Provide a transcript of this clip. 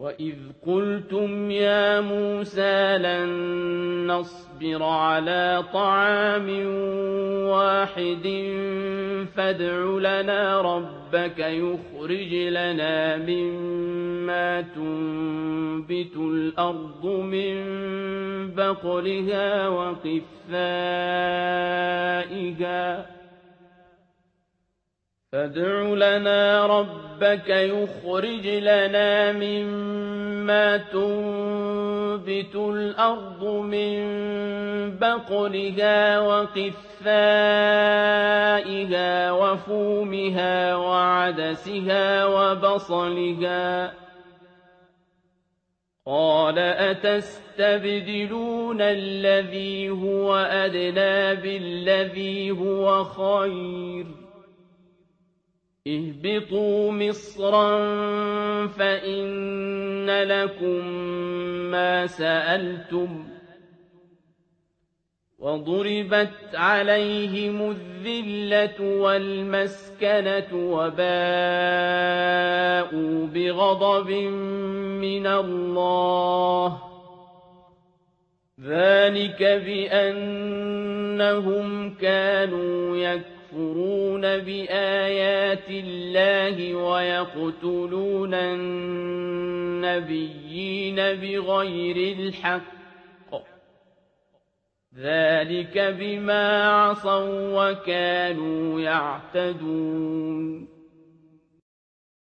وَإِذْ قُلْتُمْ يَا مُوسَىٰ لَن نَّصْبِرَ عَلَىٰ طَعَامٍ وَاحِدٍ فَادْعُ لَنَا رَبَّكَ يُخْرِجْ لَنَا مِمَّا تُنبِتُ الْأَرْضُ مِن بَقْلِهَا وَقِثَّائِهَا وَفُومِهَا وَعَدَسِهَا وَبَصَلِهَا ۖ قَالَ أَتَسْتَبْدِلُونَ الَّذِي هُوَ أَدْنَىٰ بِالَّذِي هُوَ خَيْرٌ ۚ اهْبِطُوا مِصْرًا فَإِنَّ لَكُم مَّا سَأَلْتُمْ ۗ وَضُرِبَتْ عَلَيْهِمُ الذِّلَّةُ وَالْمَسْكَنَةُ وَبَاءُوا بِغَضَبٍ مِّنَ اللَّهِ ۗ ذَٰلِكَ بِأَنَّهُمْ كَانُوا يَكْفُرُونَ بِآيَاتِ اللَّهِ وَيَقْتُلُونَ النَّبِيِّينَ بِغَيْرِ الْحَقِّ ۗ ذَٰلِكَ بِمَا عَصَوا وَّكَانُوا يَعْتَدُونَ